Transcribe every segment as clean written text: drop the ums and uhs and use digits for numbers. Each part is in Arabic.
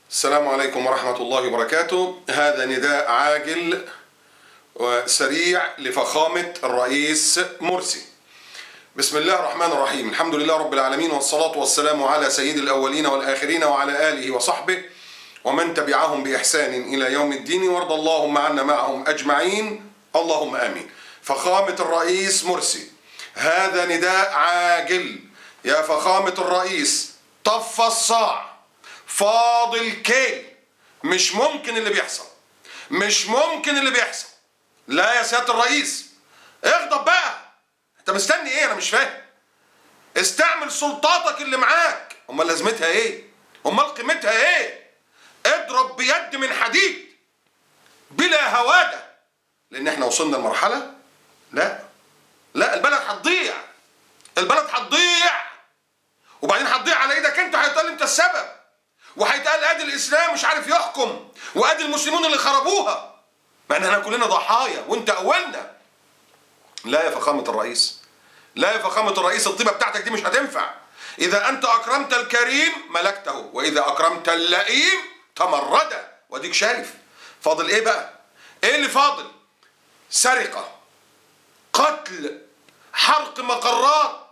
السلام عليكم ورحمة الله وبركاته. هذا نداء عاجل وسريع لفخامة الرئيس مرسي. بسم الله الرحمن الرحيم. الحمد لله رب العالمين، والصلاة والسلام على سيد الأولين والآخرين وعلى آله وصحبه ومن تبعهم بإحسان إلى يوم الدين، وارض اللهم عنا معهم أجمعين، اللهم آمين. فخامة الرئيس مرسي، هذا نداء عاجل. يا فخامة الرئيس، طف الصاع، فاضل كيل. مش ممكن اللي بيحصل، مش ممكن اللي بيحصل. لا يا سيادة الرئيس، اغضب بقى. انت مستني ايه؟ انا مش فاهم. استعمل سلطاتك اللي معاك. امال لازمتها ايه؟ امال قيمتها ايه؟ اضرب بيد من حديد بلا هوادة، لان احنا وصلنا لمرحلة لا البلد هتضيع، البلد هتضيع. وبعدين هتضيع على ايدك انت. هيتقال انت السبب، وهيتقال ادي الاسلام مش عارف يحكم، وادي المسلمون اللي خربوها، مع ان احنا كلنا ضحايا وانت اولنا. لا يا فخامة الرئيس، لا يا فخامة الرئيس، الطيبة بتاعتك دي مش هتنفع. اذا انت اكرمت الكريم ملكته، واذا اكرمت اللئيم تمرد. واديك شايف. فاضل ايه بقى؟ ايه اللي فاضل؟ سرقة، قتل، حرق مقرات،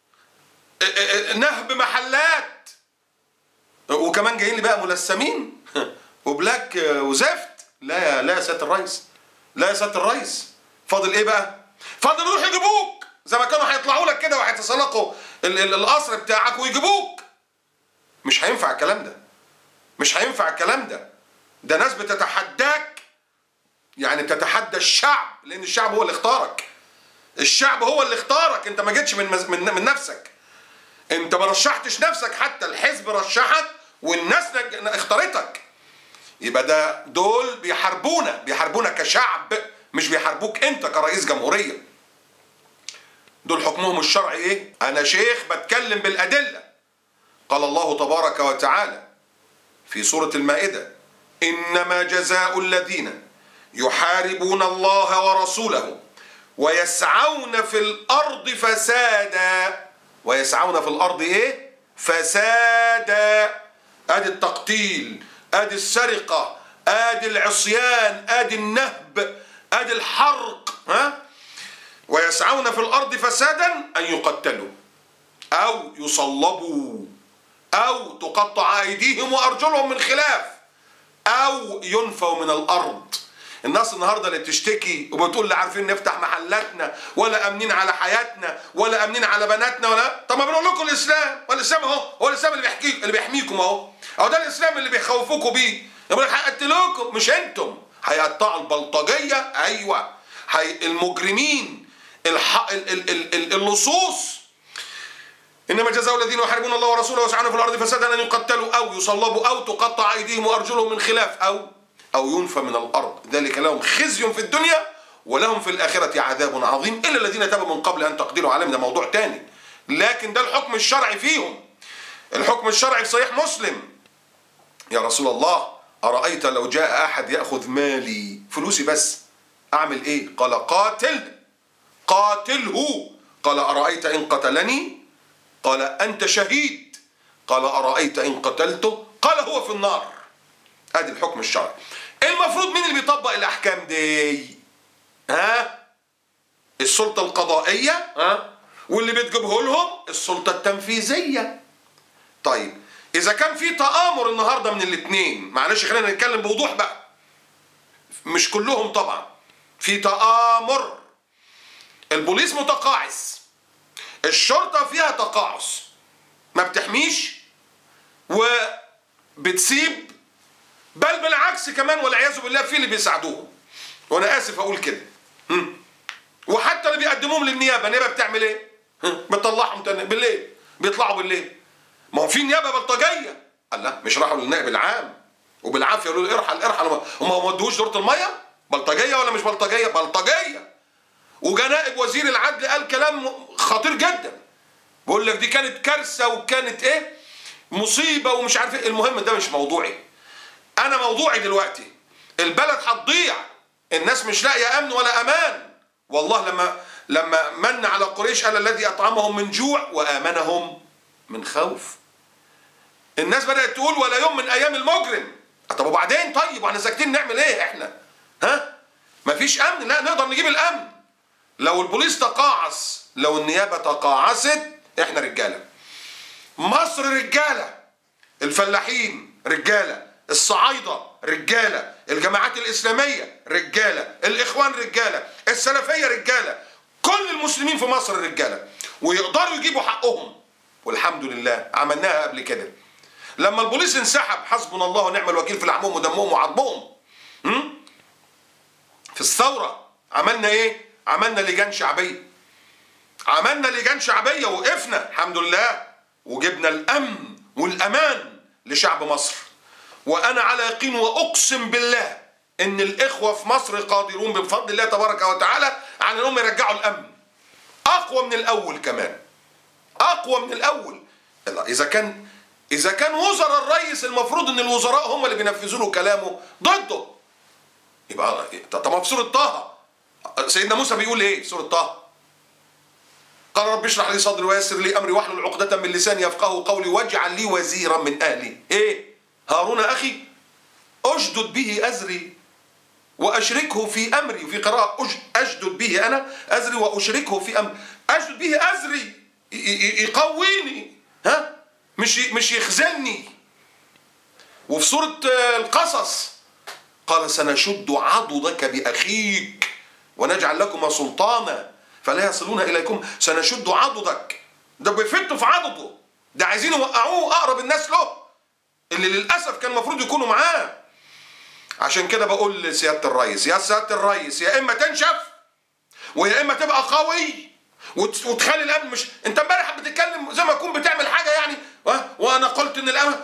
نهب محلات، وكمان جايين لي بقى ملثمين وبلاك وزفت. لا يا سيادة الرئيس، لا يا سيادة الرئيس. فاضل ايه بقى؟ فاضل يروح يجيبوك زي ما كانوا هيطلعوا لك كده وهيتسلقوا القصر بتاعك ويجيبوك. مش هينفع الكلام ده، مش هينفع الكلام ده. ده ناس بتتحداك، يعني بتتحدى الشعب، لان الشعب هو اللي اختارك. الشعب هو اللي اختارك، انت ما جيتش من نفسك. انت ما رشحتش نفسك، حتى الحزب رشحك والناس اختارتك. يبقى دول بيحاربونا كشعب، مش بيحاربوك انت كرئيس جمهورية. دول حكمهم الشرعي ايه؟ انا شيخ بتكلم بالادلة. قال الله تبارك وتعالى في سورة المائدة: انما جزاء الذين يحاربون الله ورسوله ويسعون في الارض فسادا. ويسعون في الارض ايه؟ فسادا. ادي التقتيل، ادي السرقة، ادي العصيان، ادي النهب، ادي الحرق. ويسعون في الارض فسادا ان يقتلوا او يصلبوا او تقطع ايديهم وارجلهم من خلاف او ينفوا من الارض. الناس النهارده اللي بتشتكي وبتقول لا عارفين نفتح محلاتنا، ولا امنين على حياتنا، ولا امنين على بناتنا، ولا طب ما بنقول لكم الاسلام، والاسلام اهو، هو الاسلام اللي بيحميكم اهو، ده الاسلام اللي بيخوفوكوا بيه. يقول لك هيقتلوكم، مش انتم. هيقطعوا البلطجيه، ايوه، المجرمين، اللصوص. انما جزاء الذين يحاربون الله ورسوله ويسعون في الارض فسادا ان يقتلوا او يصلبوا او تقطع ايديهم وارجلهم من خلاف او ينفى من الارض. ذلك لهم خزي في الدنيا ولهم في الاخره عذاب عظيم الا الذين تابوا من قبل ان تقدروا عليهم. ده موضوع تاني، لكن ده الحكم الشرعي فيهم. الحكم الشرعي في صحيح مسلم: يا رسول الله، ارايت لو جاء احد ياخذ مالي، فلوسي بس، اعمل ايه؟ قال قاتله. قال ارايت ان قتلني؟ قال انت شهيد. قال ارايت ان قتلته؟ قال هو في النار. ادي الحكم الشرعي. المفروض مين اللي بيطبق الاحكام دي؟ السلطه القضائيه، واللي بتجيبه لهم السلطه التنفيذيه. طيب اذا كان في تآمر النهارده من الاثنين، معلش خلينا نتكلم بوضوح بقى، مش كلهم طبعا، في تآمر. البوليس متقاعس، الشرطه فيها تقاعس، ما بتحميش وبتسيب، بل بالعكس كمان والعياذ بالله في اللي بيساعدوهم. وانا اسف اقول كده. وحتى اللي بيقدموهم للنيابه، النيابه بتعمل ايه؟ بتطلعهم بالليل، بيطلعوا بالليل. ما هو في نيابه بلطجيه. الله، مش راحوا للنائب العام وبالعافيه يقولوا له ارحل؟ هم ما ودوش دورة الميه؟ بلطجيه ولا مش بلطجيه؟ بلطجيه. وجا نائب وزير العدل قال كلام خطير جدا، بيقول لك دي كانت كارثه وكانت ايه؟ مصيبه ومش عارف ايه. المهم ده مش موضوعي. انا موضوعي دلوقتي البلد هتضيع، الناس مش لاقيه امن ولا امان. والله لما من على قريش قال الذي اطعمهم من جوع وامنهم من خوف. الناس بدأت تقول ولا يوم من أيام المجرم. طب وبعدين؟ طيب واحنا ساكتين نعمل ايه احنا؟ ها؟ مفيش أمن؟ لا، نقدر نجيب الأمن. لو البوليس تقاعس، لو النيابة تقاعست، احنا رجالة. مصر رجالة. الفلاحين رجالة، الصعايدة رجالة، الجماعات الإسلامية رجالة، الإخوان رجالة، السلفية رجالة، كل المسلمين في مصر رجالة، ويقدروا يجيبوا حقهم. والحمد لله عملناها قبل كده. لما البوليس انسحب، حسبنا الله ونعم الوكيل في لحمهم ودمهم وعظمهم. في الثورة عملنا ايه؟ عملنا لجان شعبية. عملنا لجان شعبية، وقفنا الحمد لله، وجبنا الأمن والأمان لشعب مصر. وأنا على يقين وأقسم بالله إن الإخوة في مصر قادرون بفضل الله تبارك وتعالى على أنهم يرجعوا الأمن أقوى من الأول، كمان أقوى من الأول. إذا كان وزراء الرئيس المفروض إن الوزراء هم اللي بينفذوا له كلامه ضده، يبقى طب في سورة طه سيدنا موسى بيقول إيه في سورة طه؟ قال رب اشرح لي صدري ويسر لي امري واحلل عقدة من لساني يفقهوا قولي واجعل لي وزيرا من اهلي. ايه؟ هارون اخي اشدد به ازري واشركه في امري. وفي قراءة اشدد به انا ازري واشركه في امري. اشدد به ازري، يقويني، ها؟ مش يخزلني. وفي سورة القصص قال سنشد عضدك باخيك ونجعل لكما سلطانا فلا يصلون اليكم. سنشد عضدك، ده بيفتوا في عضده، ده عايزين يوقعوه اقرب الناس له اللي للاسف كان المفروض يكونوا معاه. عشان كده بقول لسياده الرئيس، يا سياده الرئيس، يا اما تنشف ويا اما تبقى قوي وتخلي الامن. مش انت امبارح بتتكلم زي ما تكون بتعمل حاجه يعني، وانا قلت ان الامن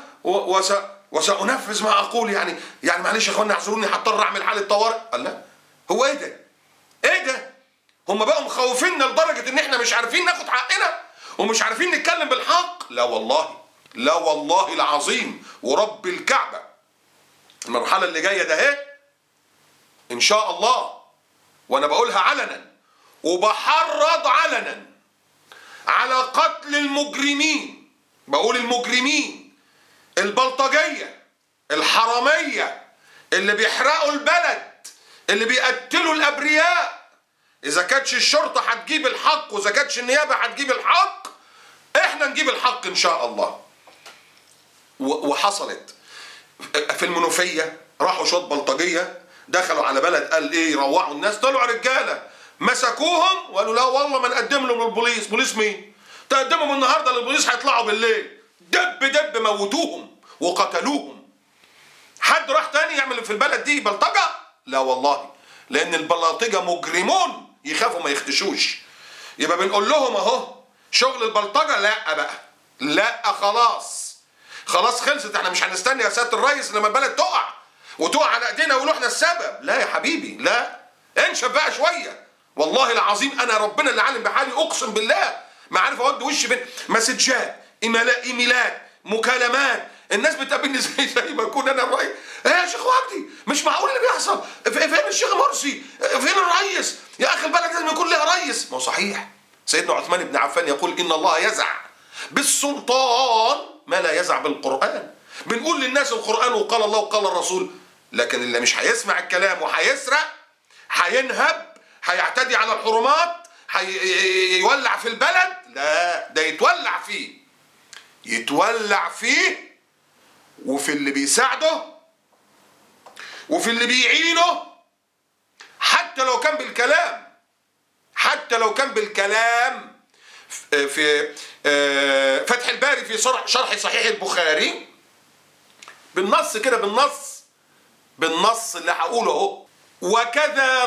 وسانفذ ما اقول، يعني معلش يا اخوانا اعذروني هضطر اعمل حاله طوارئ. الله، هو ايه ده؟ ايه ده؟ هم بقوا مخوفيننا لدرجة ان احنا مش عارفين ناخد حقنا ومش عارفين نتكلم بالحق. لا والله، لا والله العظيم ورب الكعبة، المرحلة اللي جاية ده اهي ان شاء الله، وانا بقولها علنا وبحرض علنا على قتل المجرمين. بقول المجرمين، البلطجية، الحرامية، اللي بيحرقوا البلد، اللي بيقتلوا الابرياء. إذا كانتش الشرطة هتجيب الحق وإذا كانتش النيابة هتجيب الحق، إحنا نجيب الحق إن شاء الله. وحصلت في المنوفية، راحوا شوية بلطجية دخلوا على بلد، قال إيه، يروعوا الناس، طلعوا رجالة مسكوهم وقالوا لا والله ما نقدم لهم للبوليس. بوليس مين؟ تقدمهم النهارده للبوليس هيطلعوا بالليل. دب موتوهم وقتلوهم. حد راح تاني يعمل في البلد دي بلطجة؟ لا والله، لأن البلاطجة مجرمون يخافوا ما يختشوش. يبقى بنقول لهم اهو شغل البلطجة لا بقى، لا خلاص خلصت. احنا مش هنستنى يا سيادة الرئيس لما البلد تقع على ايدينا ويقولوا احنا السبب. لا يا حبيبي، لا، انشف بقى شوية. والله العظيم انا ربنا اللي عالم بحالي، اقسم بالله ما عارف اود وشي فين. مسجات، ايميلات، مكالمات، الناس بتقابلني زي ما اكون انا الرئيس. ايه يا شيخ وجدي، مش معقول اللي بيحصل. فين الشيخ مرسي؟ فين الرئيس؟ يا اخي البلد لازم يكون لها رئيس. ما هو صحيح سيدنا عثمان بن عفان يقول ان الله يزع بالسلطان ما لا يزع بالقرآن. بنقول للناس القرآن وقال الله وقال الرسول، لكن اللي مش هيسمع الكلام وهيسرق، هينهب، هيعتدي على الحرمات، هيولع في البلد، لا، ده يتولع فيه وفي اللي بيساعده وفي اللي بيعينه، حتى لو كان بالكلام. في فتح الباري في شرح صحيح البخاري بالنص كده، بالنص اللي هقوله اهو: وكذا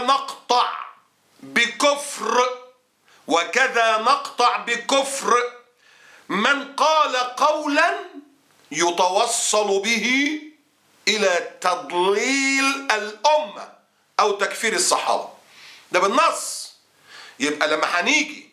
نقطع بكفر من قال قولا يتوصل به إلى تضليل الأمة أو تكفير الصحابة. ده بالنص. يبقى لما هنيجي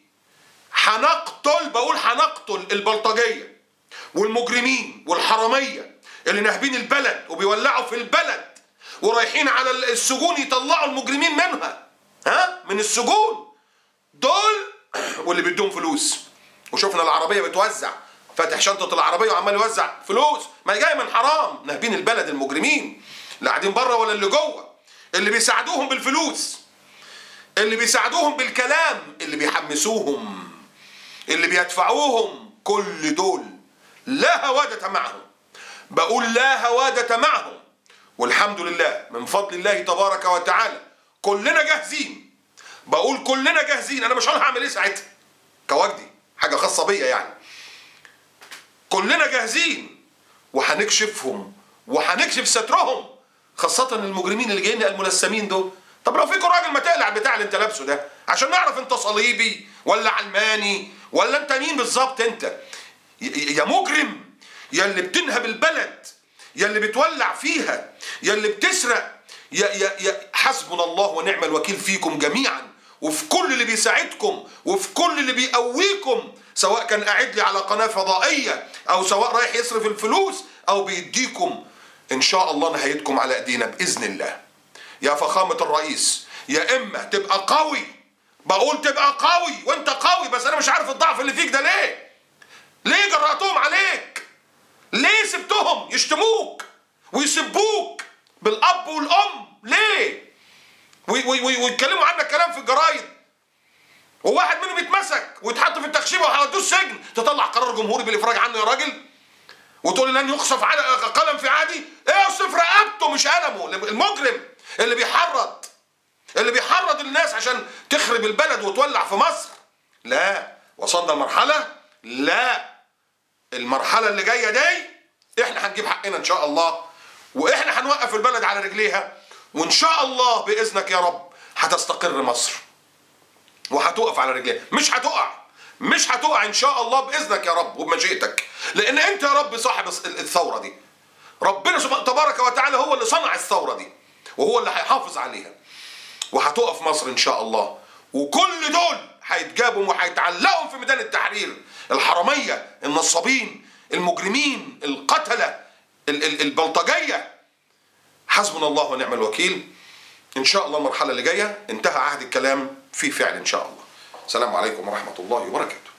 هنقتل البلطجية والمجرمين والحرامية اللي ناهبين البلد وبيولعوا في البلد ورايحين على السجون يطلعوا المجرمين منها، من السجون دول، واللي بيدوهم فلوس. وشوفنا العربية بتوزع فاتح شنطه العربيه وعمال يوزع فلوس، ما هي جايه من حرام. ناهبين البلد المجرمين اللي قاعدين بره ولا اللي جوه، اللي بيساعدوهم بالفلوس، اللي بيساعدوهم بالكلام، اللي بيحمسوهم، اللي بيدفعوهم، كل دول لا هوادة معهم. بقول لا هوادة معهم، والحمد لله من فضل الله تبارك وتعالى كلنا جاهزين. بقول كلنا جاهزين، انا مش عارف هعمل ايه ساعتها كوجدي، حاجه خاصه بيا يعني. كلنا جاهزين وهنكشفهم وهنكشف سترهم، خاصه المجرمين اللي جايين الملثمين دول. طب لو فيكم راجل ما تقلع بتاع اللي انت لابسه ده عشان نعرف انت صليبي ولا علماني ولا انت مين بالظبط. انت يا مجرم، يا اللي بتنهب البلد، يا اللي بتولع فيها، يا اللي بتسرق، يا حسبنا الله ونعم الوكيل فيكم جميعا، وفي كل اللي بيساعدكم، وفي كل اللي بيقويكم، سواء كان قاعد لي على قناة فضائية او سواء رايح يصرف الفلوس او بيديكم. ان شاء الله نهايتكم على ايدينا باذن الله. يا فخامة الرئيس، يا اما تبقى قوي، بقول تبقى قوي وانت قوي، بس انا مش عارف الضعف اللي فيك ده ليه؟ ليه جرأتهم عليك؟ ليه سبتهم يشتموك ويسبوك بالاب والام؟ ليه؟ ويتكلموا عنك كلام في الجرايد، وواحد منهم يتمسك ويتحط في التخشيبه وهيودوه السجن، تطلع قرار جمهوري بالافراج عنه يا راجل وتقول لن يخسف قلم في عادي؟ اقصف رقبته مش قلمه. المجرم اللي بيحرض الناس عشان تخرب البلد وتولع في مصر. لا، وصلنا لمرحله، لا، المرحله اللي جايه دي احنا هنجيب حقنا ان شاء الله، واحنا هنوقف البلد على رجليها، وان شاء الله باذنك يا رب هتستقر مصر وهتقف على رجليها. مش هتقع ان شاء الله باذنك يا رب وبمشيئتك، لان انت يا رب صاحب الثوره دي. ربنا سبحانه تبارك وتعالى هو اللي صنع الثوره دي وهو اللي هيحافظ عليها، وهتقف مصر ان شاء الله. وكل دول هيتجابوا وهيتعلقوا في ميدان التحرير، الحراميه، النصابين، المجرمين، القتله، البلطجيه. حسبنا الله ونعم الوكيل. ان شاء الله المرحله اللي جايه انتهى عهد الكلام في فعل ان شاء الله. السلام عليكم ورحمه الله وبركاته.